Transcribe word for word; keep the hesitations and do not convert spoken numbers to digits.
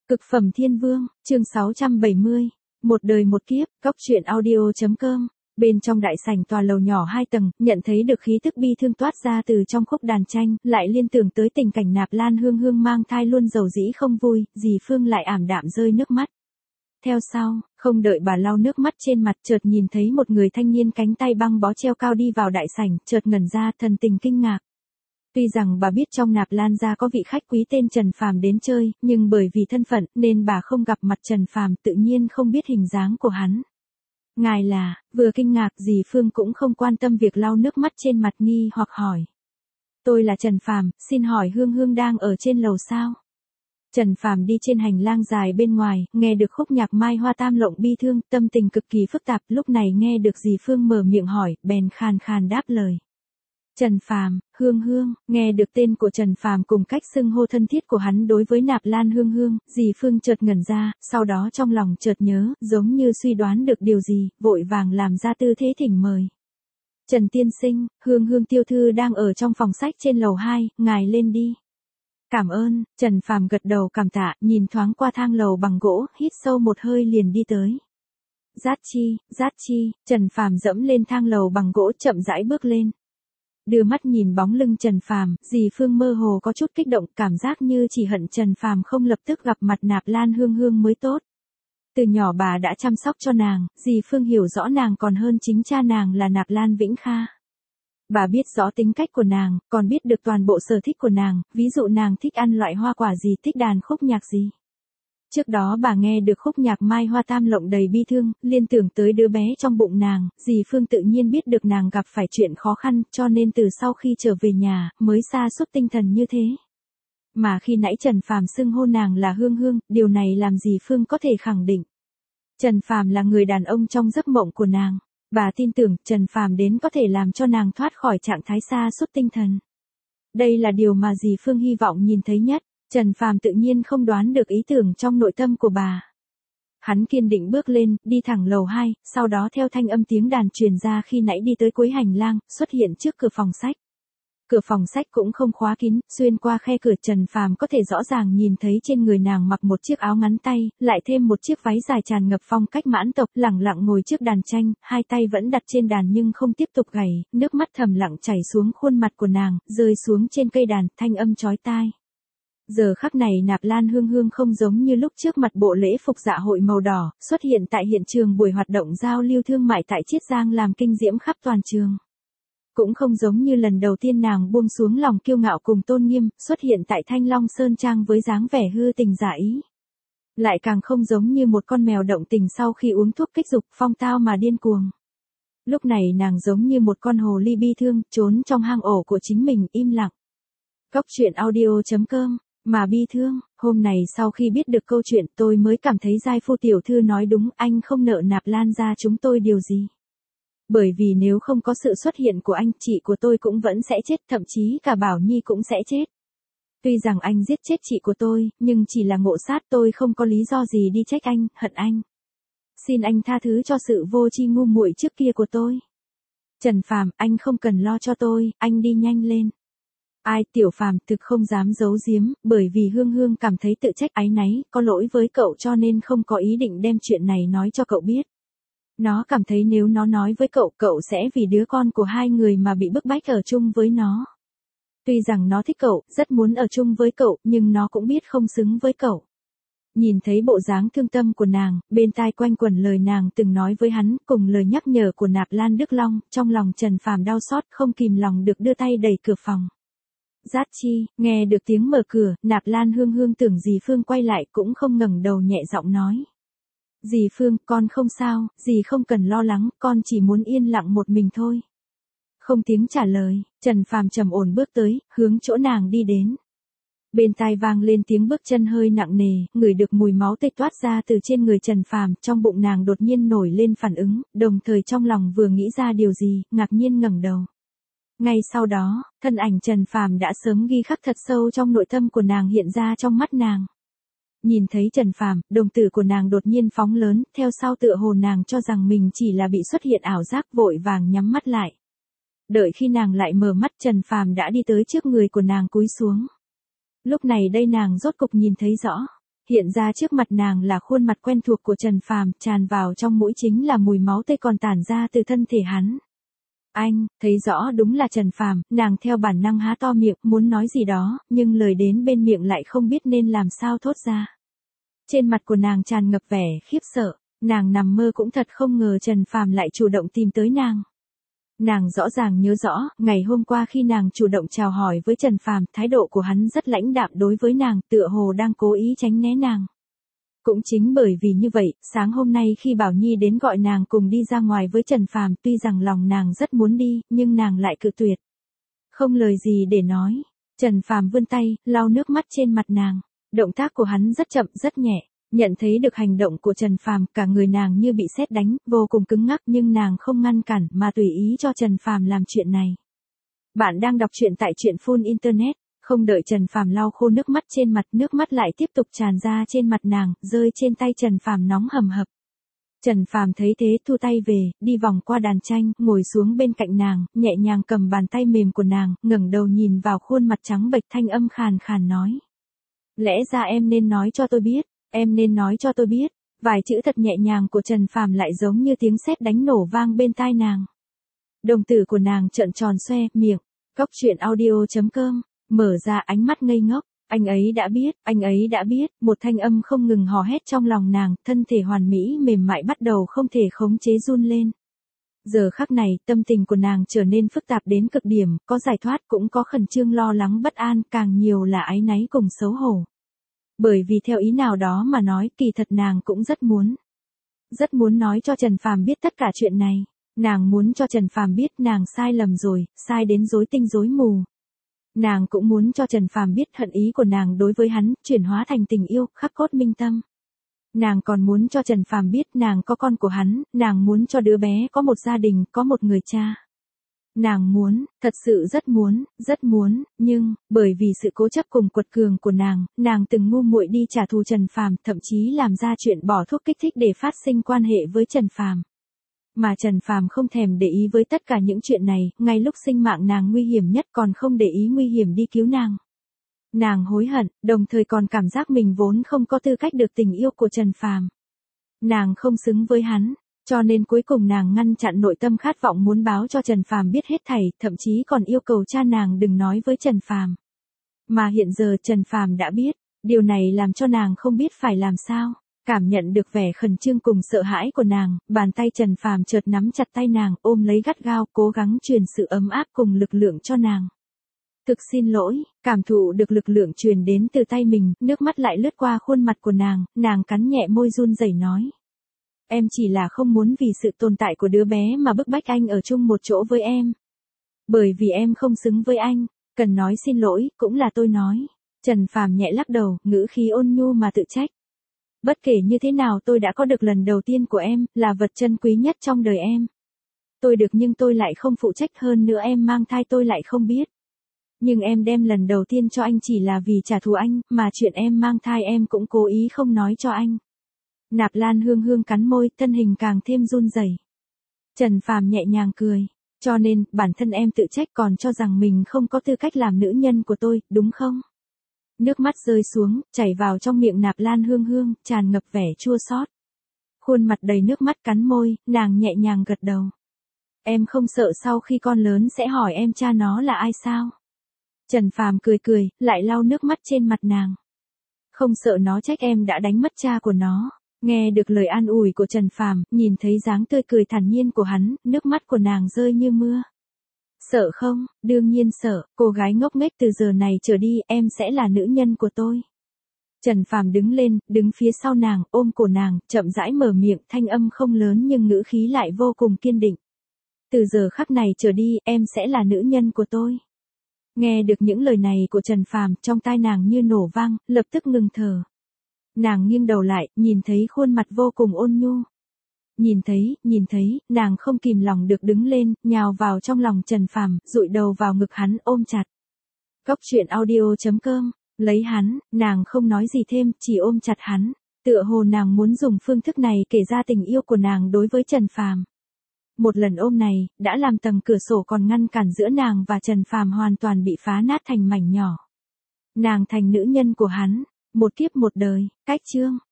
Cực phẩm thiên vương, chương sáu trăm bảy mươi. Một đời một kiếp, Cóc truyện audio.com. Bên trong đại sảnh tòa lầu nhỏ hai tầng, nhận thấy được khí tức bi thương toát ra từ trong khúc đàn tranh, lại liên tưởng tới tình cảnh Nạp Lan Hương Hương mang thai luôn dầu dĩ không vui, dì Phương lại ảm đạm rơi nước mắt. Theo sau, không đợi bà lau nước mắt trên mặt, chợt nhìn thấy một người thanh niên cánh tay băng bó treo cao đi vào đại sảnh, chợt ngẩn ra, thần tình kinh ngạc. Tuy rằng bà biết trong Nạp Lan gia có vị khách quý tên Trần Phàm đến chơi, nhưng bởi vì thân phận nên bà không gặp mặt Trần Phàm, tự nhiên không biết hình dáng của hắn. Ngài là, vừa kinh ngạc dì Phương cũng không quan tâm việc lau nước mắt trên mặt, nghi hoặc hỏi. Tôi là Trần Phàm, xin hỏi Hương Hương đang ở trên lầu sao? Trần Phàm đi trên hành lang dài bên ngoài, nghe được khúc nhạc Mai Hoa Tam Lộng bi thương, tâm tình cực kỳ phức tạp, lúc này nghe được dì Phương mở miệng hỏi, bèn khàn khàn đáp lời. Trần Phàm, Hương Hương, nghe được tên của Trần Phàm cùng cách xưng hô thân thiết của hắn đối với Nạp Lan Hương Hương, dì Phương chợt ngẩn ra, sau đó trong lòng chợt nhớ, giống như suy đoán được điều gì, vội vàng làm ra tư thế thỉnh mời. Trần tiên sinh, Hương Hương tiểu thư đang ở trong phòng sách trên lầu hai, ngài lên đi. Cảm ơn, Trần Phàm gật đầu cảm tạ, nhìn thoáng qua thang lầu bằng gỗ, hít sâu một hơi liền đi tới. Rát chi, rát chi, Trần Phàm dẫm lên thang lầu bằng gỗ chậm rãi bước lên. Đưa mắt nhìn bóng lưng Trần Phàm, dì Phương mơ hồ có chút kích động, cảm giác như chỉ hận Trần Phàm không lập tức gặp mặt Nạp Lan Hương Hương mới tốt. Từ nhỏ bà đã chăm sóc cho nàng, dì Phương hiểu rõ nàng còn hơn chính cha nàng là Nạp Lan Vĩnh Kha. Bà biết rõ tính cách của nàng, còn biết được toàn bộ sở thích của nàng, ví dụ nàng thích ăn loại hoa quả gì, thích đàn khúc nhạc gì. Trước đó bà nghe được khúc nhạc Mai Hoa Tam Lộng đầy bi thương, liên tưởng tới đứa bé trong bụng nàng, dì Phương tự nhiên biết được nàng gặp phải chuyện khó khăn, cho nên từ sau khi trở về nhà, mới sa sút tinh thần như thế. Mà khi nãy Trần Phàm xưng hô nàng là Hương Hương, điều này làm dì Phương có thể khẳng định. Trần Phàm là người đàn ông trong giấc mộng của nàng. Bà tin tưởng Trần Phàm đến có thể làm cho nàng thoát khỏi trạng thái sa sút tinh thần. Đây là điều mà dì Phương hy vọng nhìn thấy nhất. Trần Phàm tự nhiên không đoán được ý tưởng trong nội tâm của bà. Hắn kiên định bước lên, đi thẳng lầu hai, sau đó theo thanh âm tiếng đàn truyền ra khi nãy đi tới cuối hành lang, xuất hiện trước cửa phòng sách. Cửa phòng sách cũng không khóa kín, xuyên qua khe cửa Trần Phàm có thể rõ ràng nhìn thấy trên người nàng mặc một chiếc áo ngắn tay, lại thêm một chiếc váy dài tràn ngập phong cách mãn tộc, lẳng lặng ngồi trước đàn tranh, hai tay vẫn đặt trên đàn nhưng không tiếp tục gảy, nước mắt thầm lặng chảy xuống khuôn mặt của nàng, rơi xuống trên cây đàn, thanh âm chói tai. Giờ khắc này Nạp Lan Hương Hương không giống như lúc trước mặt bộ lễ phục dạ hội màu đỏ, xuất hiện tại hiện trường buổi hoạt động giao lưu thương mại tại Chiết Giang làm kinh diễm khắp toàn trường. Cũng không giống như lần đầu tiên nàng buông xuống lòng kiêu ngạo cùng tôn nghiêm, xuất hiện tại Thanh Long Sơn Trang với dáng vẻ hư tình giả ý. Lại càng không giống như một con mèo động tình sau khi uống thuốc kích dục, phong tao mà điên cuồng. Lúc này nàng giống như một con hồ ly bi thương, trốn trong hang ổ của chính mình, im lặng. Cóc truyện audio.com. Mà bi thương, hôm này sau khi biết được câu chuyện tôi mới cảm thấy giai phu tiểu thư nói đúng, anh không nợ Nạp Lan gia chúng tôi điều gì. Bởi vì nếu không có sự xuất hiện của anh, chị của tôi cũng vẫn sẽ chết, thậm chí cả Bảo Nhi cũng sẽ chết. Tuy rằng anh giết chết chị của tôi, nhưng chỉ là ngộ sát, tôi không có lý do gì đi trách anh, hận anh. Xin anh tha thứ cho sự vô tri ngu muội trước kia của tôi. Trần Phàm, anh không cần lo cho tôi, anh đi nhanh lên. Ai, Tiểu Phàm thực không dám giấu giếm, bởi vì Hương Hương cảm thấy tự trách áy náy, có lỗi với cậu cho nên không có ý định đem chuyện này nói cho cậu biết. Nó cảm thấy nếu nó nói với cậu, cậu sẽ vì đứa con của hai người mà bị bức bách ở chung với nó. Tuy rằng nó thích cậu, rất muốn ở chung với cậu, nhưng nó cũng biết không xứng với cậu. Nhìn thấy bộ dáng thương tâm của nàng, bên tai quanh quẩn lời nàng từng nói với hắn, cùng lời nhắc nhở của Nạp Lan Đức Long, trong lòng Trần Phàm đau xót, không kìm lòng được đưa tay đẩy cửa phòng. Rát chi, nghe được tiếng mở cửa, Nạp Lan Hương Hương tưởng dì Phương quay lại cũng không ngẩng đầu nhẹ giọng nói. Dì Phương, con không sao, dì không cần lo lắng, con chỉ muốn yên lặng một mình thôi. Không tiếng trả lời, Trần Phàm trầm ổn bước tới, hướng chỗ nàng đi đến. Bên tai vang lên tiếng bước chân hơi nặng nề, ngửi được mùi máu tươi toát ra từ trên người Trần Phàm, trong bụng nàng đột nhiên nổi lên phản ứng, đồng thời trong lòng vừa nghĩ ra điều gì, ngạc nhiên ngẩng đầu. Ngay sau đó, thân ảnh Trần Phàm đã sớm ghi khắc thật sâu trong nội tâm của nàng hiện ra trong mắt nàng. Nhìn thấy Trần Phàm, đồng tử của nàng đột nhiên phóng lớn, theo sau tựa hồ nàng cho rằng mình chỉ là bị xuất hiện ảo giác, vội vàng nhắm mắt lại. Đợi khi nàng lại mở mắt, Trần Phàm đã đi tới trước người của nàng cúi xuống. Lúc này đây nàng rốt cục nhìn thấy rõ. Hiện ra trước mặt nàng là khuôn mặt quen thuộc của Trần Phàm, tràn vào trong mũi chính là mùi máu tươi còn tản ra từ thân thể hắn. Anh, thấy rõ đúng là Trần Phàm, nàng theo bản năng há to miệng, muốn nói gì đó, nhưng lời đến bên miệng lại không biết nên làm sao thốt ra. Trên mặt của nàng tràn ngập vẻ khiếp sợ, nàng nằm mơ cũng thật không ngờ Trần Phàm lại chủ động tìm tới nàng. Nàng rõ ràng nhớ rõ, ngày hôm qua khi nàng chủ động chào hỏi với Trần Phàm, thái độ của hắn rất lãnh đạm đối với nàng, tựa hồ đang cố ý tránh né nàng. Cũng chính bởi vì như vậy, sáng hôm nay khi Bảo Nhi đến gọi nàng cùng đi ra ngoài với Trần Phàm, tuy rằng lòng nàng rất muốn đi, nhưng nàng lại cự tuyệt. Không lời gì để nói, Trần Phàm vươn tay, lau nước mắt trên mặt nàng. Động tác của hắn rất chậm, rất nhẹ. Nhận thấy được hành động của Trần Phàm, cả người nàng như bị sét đánh, vô cùng cứng ngắc, nhưng nàng không ngăn cản mà tùy ý cho Trần Phàm làm chuyện này. Bạn đang đọc truyện tại truyện Full Internet, không đợi Trần Phàm lau khô nước mắt trên mặt, nước mắt lại tiếp tục tràn ra trên mặt nàng, rơi trên tay Trần Phàm nóng hầm hập. Trần Phàm thấy thế thu tay về, đi vòng qua đàn tranh, ngồi xuống bên cạnh nàng, nhẹ nhàng cầm bàn tay mềm của nàng, ngẩng đầu nhìn vào khuôn mặt trắng bệch, thanh âm khàn khàn nói: "Lẽ ra em nên nói cho tôi biết. Em nên nói cho tôi biết." Vài chữ thật nhẹ nhàng của Trần Phàm lại giống như tiếng sét đánh nổ vang bên tai nàng. Đồng tử của nàng trợn tròn xoe, miệng. Cóc truyện audio chấm com, mở ra ánh mắt ngây ngốc. Anh ấy đã biết, anh ấy đã biết, một thanh âm không ngừng hò hét trong lòng nàng, thân thể hoàn mỹ mềm mại bắt đầu không thể khống chế run lên. Giờ khắc này, tâm tình của nàng trở nên phức tạp đến cực điểm, có giải thoát cũng có khẩn trương lo lắng bất an, càng nhiều là áy náy cùng xấu hổ. Bởi vì theo ý nào đó mà nói, kỳ thật nàng cũng rất muốn. Rất muốn nói cho Trần Phàm biết tất cả chuyện này. Nàng muốn cho Trần Phàm biết nàng sai lầm rồi, sai đến rối tinh rối mù. Nàng cũng muốn cho Trần Phàm biết hận ý của nàng đối với hắn, chuyển hóa thành tình yêu, khắc cốt minh tâm. Nàng còn muốn cho Trần Phàm biết nàng có con của hắn, nàng muốn cho đứa bé có một gia đình, có một người cha. Nàng muốn, thật sự rất muốn, rất muốn, nhưng, bởi vì sự cố chấp cùng quật cường của nàng, nàng từng ngu muội đi trả thù Trần Phàm, thậm chí làm ra chuyện bỏ thuốc kích thích để phát sinh quan hệ với Trần Phàm. Mà Trần Phàm không thèm để ý với tất cả những chuyện này, ngay lúc sinh mạng nàng nguy hiểm nhất còn không để ý nguy hiểm đi cứu nàng. Nàng hối hận, đồng thời còn cảm giác mình vốn không có tư cách được tình yêu của Trần Phàm. Nàng không xứng với hắn. Cho nên cuối cùng nàng ngăn chặn nội tâm khát vọng muốn báo cho Trần Phàm biết hết thảy, thậm chí còn yêu cầu cha nàng đừng nói với Trần Phàm. Mà hiện giờ Trần Phàm đã biết, điều này làm cho nàng không biết phải làm sao. Cảm nhận được vẻ khẩn trương cùng sợ hãi của nàng, bàn tay Trần Phàm chợt nắm chặt tay nàng, ôm lấy gắt gao, cố gắng truyền sự ấm áp cùng lực lượng cho nàng. Thực xin lỗi, cảm thụ được lực lượng truyền đến từ tay mình, nước mắt lại lướt qua khuôn mặt của nàng, nàng cắn nhẹ môi run rẩy nói: "Em chỉ là không muốn vì sự tồn tại của đứa bé mà bức bách anh ở chung một chỗ với em. Bởi vì em không xứng với anh, cần nói xin lỗi, cũng là tôi nói." Trần Phàm nhẹ lắc đầu, ngữ khí ôn nhu mà tự trách. "Bất kể như thế nào tôi đã có được lần đầu tiên của em, là vật chân quý nhất trong đời em. Tôi được nhưng tôi lại không phụ trách, hơn nữa em mang thai tôi lại không biết. Nhưng em đem lần đầu tiên cho anh chỉ là vì trả thù anh, mà chuyện em mang thai em cũng cố ý không nói cho anh." Nạp Lan Hương Hương cắn môi, thân hình càng thêm run rẩy. Trần Phàm nhẹ nhàng cười, "Cho nên, bản thân em tự trách còn cho rằng mình không có tư cách làm nữ nhân của tôi, đúng không?" Nước mắt rơi xuống, chảy vào trong miệng Nạp Lan Hương Hương, tràn ngập vẻ chua xót. Khuôn mặt đầy nước mắt cắn môi, nàng nhẹ nhàng gật đầu. "Em không sợ sau khi con lớn sẽ hỏi em cha nó là ai sao?" Trần Phàm cười cười, lại lau nước mắt trên mặt nàng. "Không sợ nó trách em đã đánh mất cha của nó." Nghe được lời an ủi của Trần Phàm, nhìn thấy dáng tươi cười thản nhiên của hắn, nước mắt của nàng rơi như mưa. "Sợ không? Đương nhiên sợ, cô gái ngốc nghếch, từ giờ này trở đi, em sẽ là nữ nhân của tôi." Trần Phàm đứng lên, đứng phía sau nàng, ôm cổ nàng, chậm rãi mở miệng, thanh âm không lớn nhưng ngữ khí lại vô cùng kiên định. "Từ giờ khắc này trở đi, em sẽ là nữ nhân của tôi." Nghe được những lời này của Trần Phàm, trong tai nàng như nổ vang, lập tức ngừng thở. Nàng nghiêng đầu lại, nhìn thấy khuôn mặt vô cùng ôn nhu. Nhìn thấy, nhìn thấy, nàng không kìm lòng được đứng lên, nhào vào trong lòng Trần Phàm, dụi đầu vào ngực hắn, ôm chặt. Cóc truyện audio chấm com, lấy hắn, nàng không nói gì thêm, chỉ ôm chặt hắn. Tựa hồ nàng muốn dùng phương thức này kể ra tình yêu của nàng đối với Trần Phàm. Một lần ôm này, đã làm tầng cửa sổ còn ngăn cản giữa nàng và Trần Phàm hoàn toàn bị phá nát thành mảnh nhỏ. Nàng thành nữ nhân của hắn. Một kiếp một đời, cách chương.